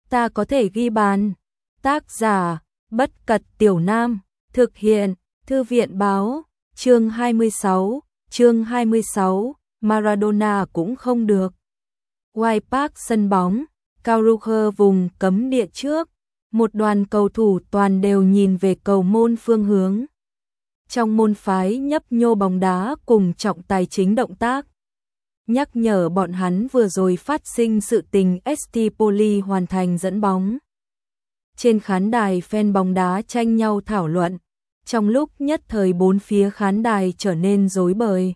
ta có thể ghi bàn. Tác giả, Bất Cật Tiểu Nam, thực hiện, Thư viện Báo, chương 26, Maradona cũng không được. White Park sân bóng, Cao Ruger vùng cấm địa trước, một đoàn cầu thủ toàn đều nhìn về cầu môn phương hướng. Trong môn phái nhấp nhô bóng đá cùng trọng tài chính động tác, nhắc nhở bọn hắn vừa rồi phát sinh sự tình Estipoli hoàn thành dẫn bóng. Trên khán đài fan bóng đá tranh nhau thảo luận, trong lúc nhất thời bốn phía khán đài trở nên rối bời.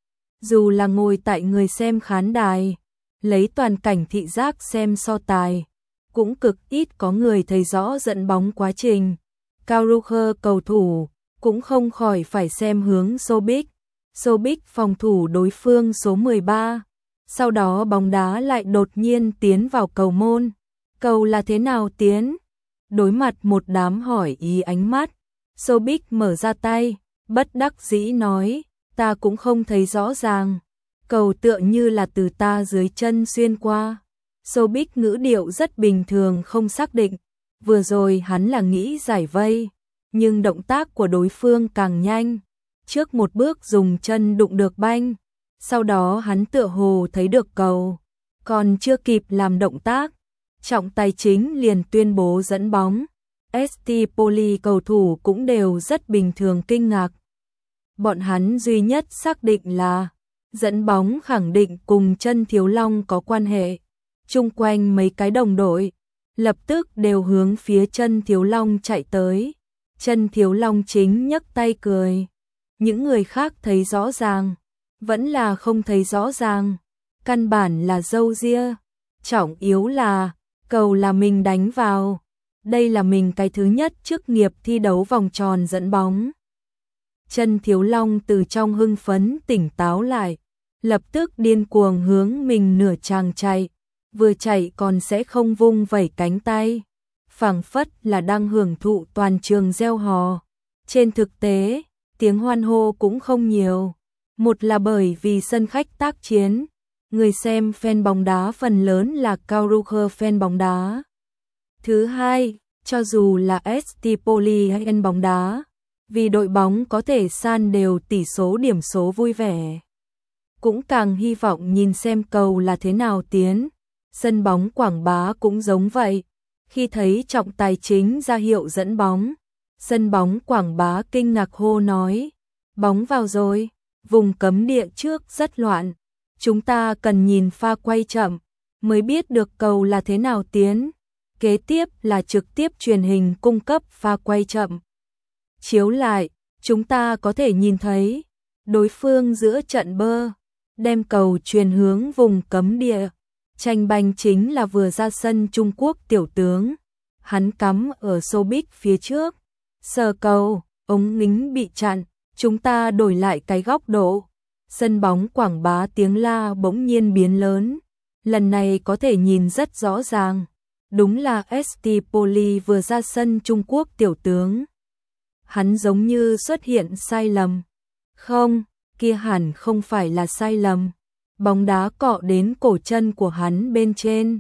Dù là ngồi tại người xem khán đài, lấy toàn cảnh thị giác xem so tài, cũng cực ít có người thấy rõ dẫn bóng quá trình. Cao Ruger cầu thủ cũng không khỏi phải xem hướng Sobic. Sobic phòng thủ đối phương số 13. Sau đó bóng đá lại đột nhiên tiến vào cầu môn. Cầu là thế nào tiến? Đối mặt một đám hỏi ý ánh mắt, Sobic mở ra tay, bất đắc dĩ nói, ta cũng không thấy rõ ràng. Cầu tựa như là từ ta dưới chân xuyên qua. Sobic ngữ điệu rất bình thường không xác định. Vừa rồi hắn là nghĩ giải vây, nhưng động tác của đối phương càng nhanh. Trước một bước dùng chân đụng được banh, sau đó hắn tựa hồ thấy được cầu, còn chưa kịp làm động tác, trọng tài chính liền tuyên bố dẫn bóng. Estipoli cầu thủ cũng đều rất bình thường kinh ngạc. Bọn hắn duy nhất xác định là dẫn bóng khẳng định cùng chân Thiếu Long có quan hệ. Chung quanh mấy cái đồng đội lập tức đều hướng phía chân Thiếu Long chạy tới. Chân Thiếu Long chính nhấc tay cười. Những người khác thấy rõ ràng, vẫn là không thấy rõ ràng. Căn bản là râu ria. Trọng yếu là cầu là mình đánh vào. Đây là mình cái thứ nhất chức nghiệp thi đấu vòng tròn dẫn bóng. Chân Thiếu Long từ trong hưng phấn tỉnh táo lại, lập tức điên cuồng hướng mình nửa tràng chạy, vừa chạy còn sẽ không vung vẩy cánh tay, phảng phất là đang hưởng thụ toàn trường reo hò. Trên thực tế, tiếng hoan hô cũng không nhiều, một là bởi vì sân khách tác chiến, người xem fan bóng đá phần lớn là Cao Ruger fan bóng đá. Thứ hai, cho dù là Estipoli hay fan bóng đá, vì đội bóng có thể san đều tỷ số điểm số vui vẻ, cũng càng hy vọng nhìn xem cầu là thế nào tiến. Sân bóng Quảng Bá cũng giống vậy, khi thấy trọng tài chính ra hiệu dẫn bóng, sân bóng Quảng Bá kinh ngạc hô nói, bóng vào rồi, vùng cấm địa trước rất loạn, chúng ta cần nhìn pha quay chậm, mới biết được cầu là thế nào tiến. Kế tiếp là trực tiếp truyền hình cung cấp pha quay chậm. Chiếu lại, chúng ta có thể nhìn thấy, đối phương giữa trận bơ, đem cầu truyền hướng vùng cấm địa. Tranh banh chính là vừa ra sân Trung Quốc tiểu tướng. Hắn cắm ở Sobic phía trước. Sờ cầu, ống nghính bị chặn, chúng ta đổi lại cái góc độ. Sân bóng Quảng Bá tiếng la bỗng nhiên biến lớn. Lần này có thể nhìn rất rõ ràng. Đúng là Estipoli vừa ra sân Trung Quốc tiểu tướng. Hắn giống như xuất hiện sai lầm. Không, kia hẳn không phải là sai lầm. Bóng đá cọ đến cổ chân của hắn bên trên.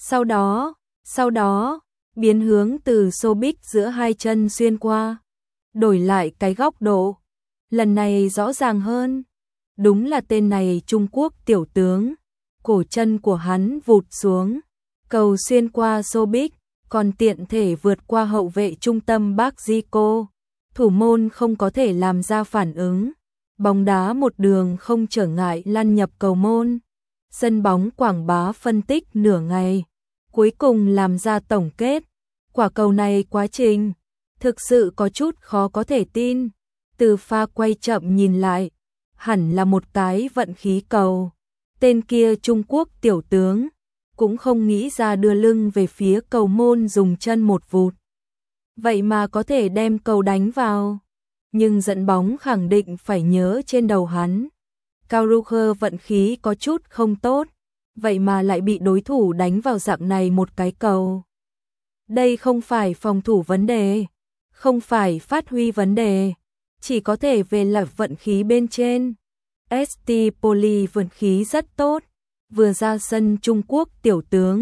Sau đó, biến hướng từ Sobic giữa hai chân xuyên qua. Đổi lại cái góc độ. Lần này rõ ràng hơn. Đúng là tên này Trung Quốc tiểu tướng. Cổ chân của hắn vụt xuống. Cầu xuyên qua Sobic, còn tiện thể vượt qua hậu vệ trung tâm Park Ji-ko. Thủ môn không có thể làm ra phản ứng. Bóng đá một đường không trở ngại lăn nhập cầu môn. Sân bóng Quảng Bá phân tích nửa ngày, cuối cùng làm ra tổng kết. Quả cầu này quá trình, thực sự có chút khó có thể tin. Từ pha quay chậm nhìn lại, hẳn là một cái vận khí cầu. Tên kia Trung Quốc tiểu tướng, cũng không nghĩ ra đưa lưng về phía cầu môn dùng chân một vụt. Vậy mà có thể đem cầu đánh vào. Nhưng dẫn bóng khẳng định phải nhớ trên đầu hắn. Cao Ruger vận khí có chút không tốt, vậy mà lại bị đối thủ đánh vào dạng này một cái cầu. Đây không phải phòng thủ vấn đề, không phải phát huy vấn đề, chỉ có thể về là vận khí bên trên. Estipoli vận khí rất tốt, vừa ra sân Trung Quốc tiểu tướng,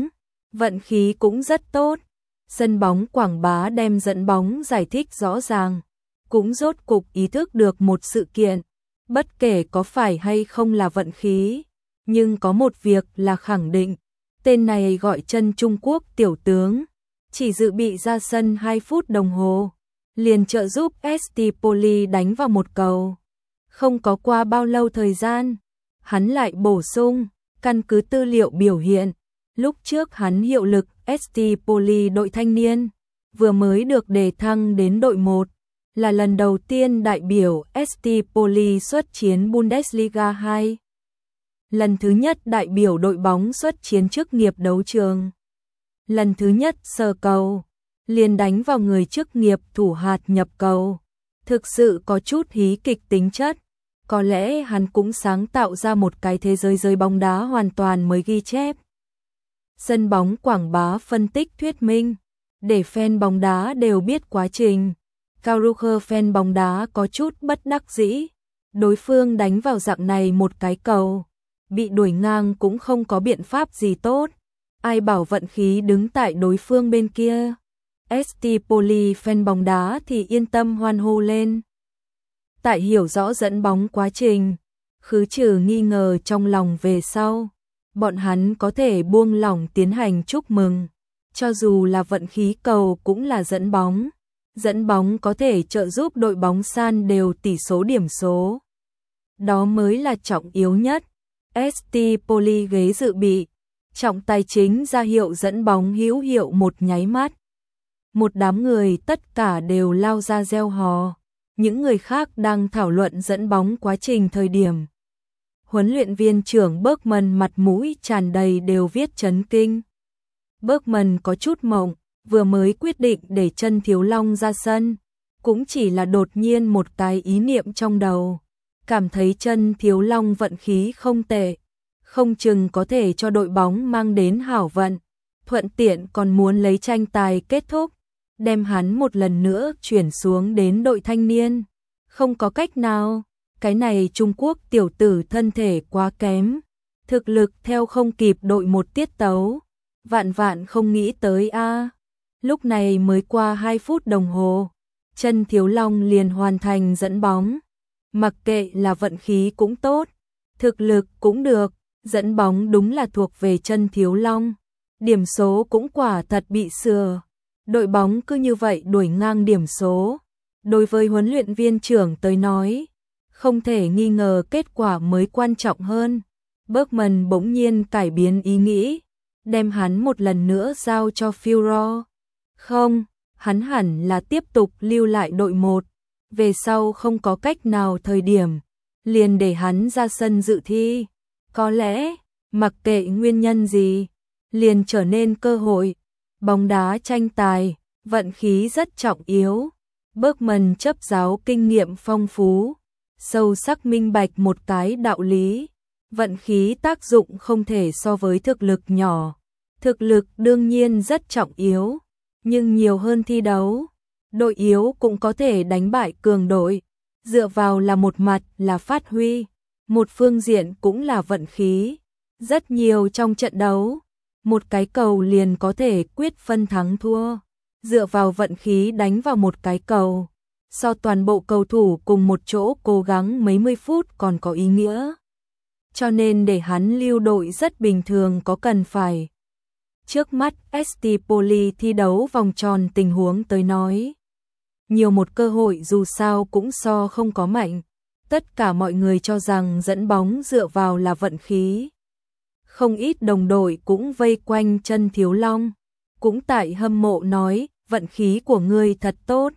vận khí cũng rất tốt. Sân bóng Quảng Bá đem dẫn bóng giải thích rõ ràng, cũng rốt cục ý thức được một sự kiện, bất kể có phải hay không là vận khí, nhưng có một việc là khẳng định, tên này gọi chân Trung Quốc tiểu tướng, chỉ dự bị ra sân 2 phút đồng hồ, liền trợ giúp ST Poli đánh vào một cầu. Không có qua bao lâu thời gian, hắn lại bổ sung, căn cứ tư liệu biểu hiện, lúc trước hắn hiệu lực ST Poli đội thanh niên, vừa mới được đề thăng đến đội 1, là lần đầu tiên đại biểu ST Poli xuất chiến Bundesliga 2. Lần thứ nhất đại biểu đội bóng xuất chiến chức nghiệp đấu trường. Lần thứ nhất sờ cầu, liền đánh vào người chức nghiệp thủ hạt nhập cầu. Thực sự có chút hí kịch tính chất. Có lẽ hắn cũng sáng tạo ra một cái thế giới giới bóng đá hoàn toàn mới ghi chép. Sân bóng Quảng Bá phân tích thuyết minh, để fan bóng đá đều biết quá trình. Carucher fan bóng đá có chút bất đắc dĩ. Đối phương đánh vào dạng này một cái cầu, bị đuổi ngang cũng không có biện pháp gì tốt. Ai bảo vận khí đứng tại đối phương bên kia. ST Poli fan bóng đá thì yên tâm hoan hô lên. Tại hiểu rõ dẫn bóng quá trình, khứ trừ nghi ngờ trong lòng về sau, bọn hắn có thể buông lỏng tiến hành chúc mừng. Cho dù là vận khí cầu cũng là dẫn bóng có thể trợ giúp đội bóng san đều tỷ số điểm số. Đó mới là trọng yếu nhất. ST Poli ghế dự bị, trọng tài chính ra hiệu dẫn bóng hữu hiệu một nháy mắt. Một đám người tất cả đều lao ra reo hò. Những người khác đang thảo luận dẫn bóng quá trình thời điểm. Huấn luyện viên trưởng Bergman mặt mũi tràn đầy đều viết chấn kinh. Bergman có chút mộng, vừa mới quyết định để chân Thiếu Long ra sân, cũng chỉ là đột nhiên một cái ý niệm trong đầu. Cảm thấy chân Thiếu Long vận khí không tệ, không chừng có thể cho đội bóng mang đến hảo vận, thuận tiện còn muốn lấy tranh tài kết thúc, đem hắn một lần nữa chuyển xuống đến đội thanh niên. Không có cách nào, cái này Trung Quốc tiểu tử thân thể quá kém, thực lực theo không kịp đội một tiết tấu, vạn không nghĩ tới a. Lúc này mới qua 2 phút đồng hồ, chân Thiếu Long liền hoàn thành dẫn bóng. Mặc kệ là vận khí cũng tốt, thực lực cũng được, dẫn bóng đúng là thuộc về chân Thiếu Long. Điểm số cũng quả thật bị sửa. Đội bóng cứ như vậy đuổi ngang điểm số. Đối với huấn luyện viên trưởng tới nói, không thể nghi ngờ kết quả mới quan trọng hơn. Bergman bỗng nhiên cải biến ý nghĩ, đem hắn một lần nữa giao cho Führer. Không, hắn hẳn là tiếp tục lưu lại đội 1. Về sau không có cách nào thời điểm, liền để hắn ra sân dự thi. Có lẽ, mặc kệ nguyên nhân gì, liền trở nên cơ hội. Bóng đá tranh tài, vận khí rất trọng yếu. Bergman chấp giáo kinh nghiệm phong phú, sâu sắc minh bạch một cái đạo lý. Vận khí tác dụng không thể so với thực lực nhỏ. Thực lực đương nhiên rất trọng yếu, nhưng nhiều hơn thi đấu. Đội yếu cũng có thể đánh bại cường đội, dựa vào là một mặt là phát huy, một phương diện cũng là vận khí. Rất nhiều trong trận đấu, một cái cầu liền có thể quyết phân thắng thua, dựa vào vận khí đánh vào một cái cầu, so toàn bộ cầu thủ cùng một chỗ cố gắng mấy mươi phút còn có ý nghĩa. Cho nên để hắn lưu đội rất bình thường có cần phải. Trước mắt ST Poli thi đấu vòng tròn tình huống tới nói. Nhiều một cơ hội dù sao cũng so không có mạnh. Tất cả mọi người cho rằng dẫn bóng dựa vào là vận khí. Không ít đồng đội cũng vây quanh chân Thiếu Long. Cũng tại hâm mộ nói, vận khí của ngươi thật tốt.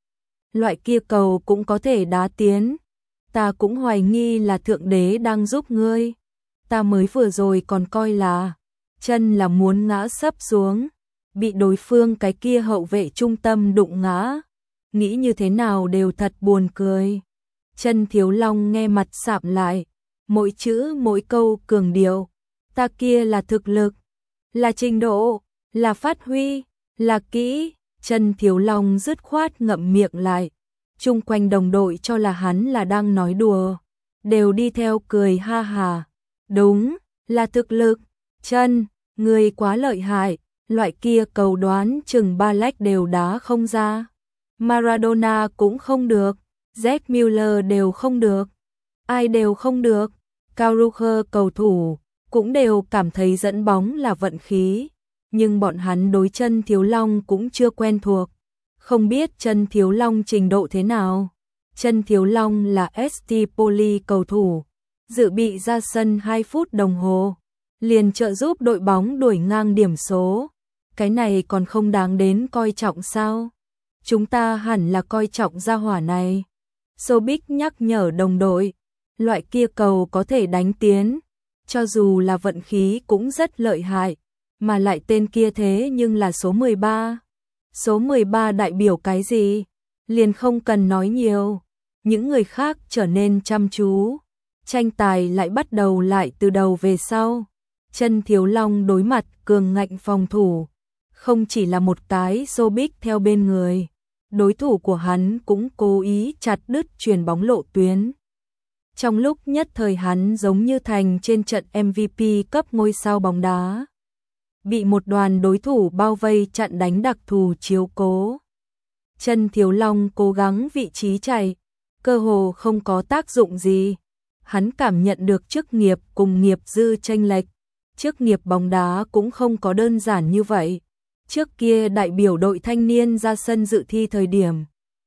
Loại kia cầu cũng có thể đá tiến. Ta cũng hoài nghi là Thượng Đế đang giúp ngươi. Ta mới vừa rồi còn coi là chân là muốn ngã sấp xuống, bị đối phương cái kia hậu vệ trung tâm đụng ngã. Nghĩ như thế nào đều thật buồn cười. Chân Thiếu Long nghe mặt sạm lại, mỗi chữ mỗi câu cường điệu. Ta kia là thực lực, là trình độ, là phát huy, là kỹ. Chân Thiếu Long dứt khoát ngậm miệng lại. Chung quanh đồng đội cho là hắn là đang nói đùa, đều đi theo cười ha hà. Đúng, là thực lực. Chân, Người quá lợi hại, loại kia cầu đoán chừng 3 lách đều đá không ra. Maradona cũng không được, Gerd Müller đều không được, ai đều không được. Caruso cầu thủ cũng đều cảm thấy dẫn bóng là vận khí, nhưng bọn hắn đối chân Thiếu Long cũng chưa quen thuộc, không biết chân Thiếu Long trình độ thế nào. Chân Thiếu Long là ST Poli cầu thủ, dự bị ra sân 2 phút đồng hồ, liền trợ giúp đội bóng đuổi ngang điểm số. Cái này còn không đáng đến coi trọng sao? Chúng ta hẳn là coi trọng gia hỏa này. Sobic nhắc nhở đồng đội, loại kia cầu có thể đánh tiến, cho dù là vận khí cũng rất lợi hại, mà lại tên kia thế nhưng là số 13. Số 13 đại biểu cái gì? Liền không cần nói nhiều. Những người khác trở nên chăm chú. Tranh tài lại bắt đầu lại từ đầu về sau. Chân Thiếu Long đối mặt cường ngạnh phòng thủ. Không chỉ là một cái Sobic theo bên người. Đối thủ của hắn cũng cố ý chặt đứt chuyền bóng lộ tuyến. Trong lúc nhất thời hắn giống như thành trên trận MVP cấp ngôi sao bóng đá. Bị một đoàn đối thủ bao vây chặn đánh đặc thù chiếu cố. Chân Thiếu Long cố gắng vị trí chạy, cơ hồ không có tác dụng gì. Hắn cảm nhận được chức nghiệp cùng nghiệp dư chênh lệch. Chức nghiệp bóng đá cũng không có đơn giản như vậy. Trước kia đại biểu đội thanh niên ra sân dự thi thời điểm,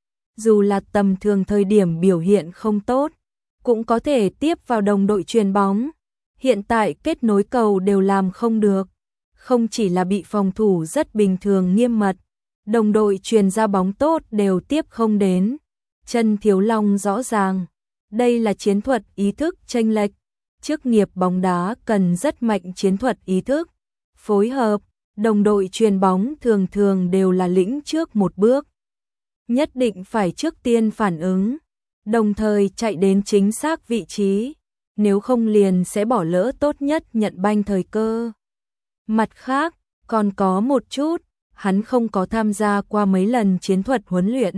dù là tầm thường thời điểm biểu hiện không tốt, cũng có thể tiếp vào đồng đội chuyền bóng. Hiện tại kết nối cầu đều làm không được. Không chỉ là bị phòng thủ rất bình thường nghiêm mật, đồng đội truyền ra bóng tốt đều tiếp không đến. Chân Thiếu Long rõ ràng, đây là chiến thuật ý thức chênh lệch. Chức nghiệp bóng đá cần rất mạnh chiến thuật ý thức, phối hợp, đồng đội truyền bóng thường thường đều là lĩnh trước một bước. Nhất định phải trước tiên phản ứng, đồng thời chạy đến chính xác vị trí, nếu không liền sẽ bỏ lỡ tốt nhất nhận banh thời cơ. Mặt khác, còn có một chút, hắn không có tham gia qua mấy lần chiến thuật huấn luyện.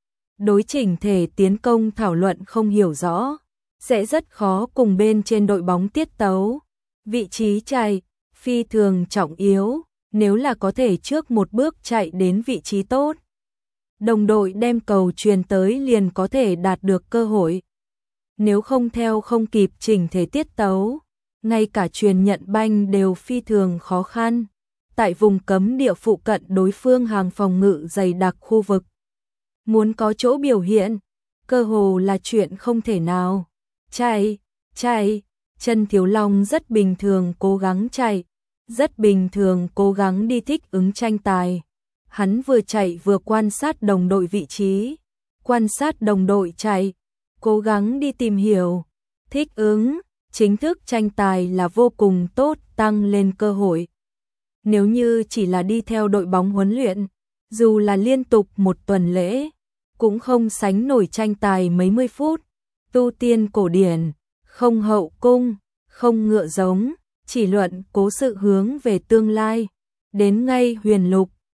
Đối chỉnh thể tiến công thảo luận không hiểu rõ, sẽ rất khó cùng bên trên đội bóng tiết tấu. Vị trí chạy, phi thường trọng yếu, nếu là có thể trước một bước chạy đến vị trí tốt. Đồng đội đem cầu truyền tới liền có thể đạt được cơ hội. Nếu không theo không kịp chỉnh thể tiết tấu, ngay cả truyền nhận banh đều phi thường khó khăn. Tại vùng cấm địa phụ cận đối phương hàng phòng ngự dày đặc khu vực, muốn có chỗ biểu hiện, cơ hồ là chuyện không thể nào. Chạy, Chân Thiếu Long rất bình thường cố gắng chạy, rất bình thường cố gắng đi thích ứng tranh tài. Hắn vừa chạy vừa quan sát đồng đội vị trí, quan sát đồng đội chạy, cố gắng đi tìm hiểu, thích ứng. Chính thức tranh tài là vô cùng tốt, tăng lên cơ hội. Nếu như chỉ là đi theo đội bóng huấn luyện, dù là liên tục một tuần lễ, cũng không sánh nổi tranh tài mấy mươi phút. Tu tiên cổ điển, không hậu cung, không ngựa giống, chỉ luận cố sự hướng về tương lai. Đến ngay huyền lục,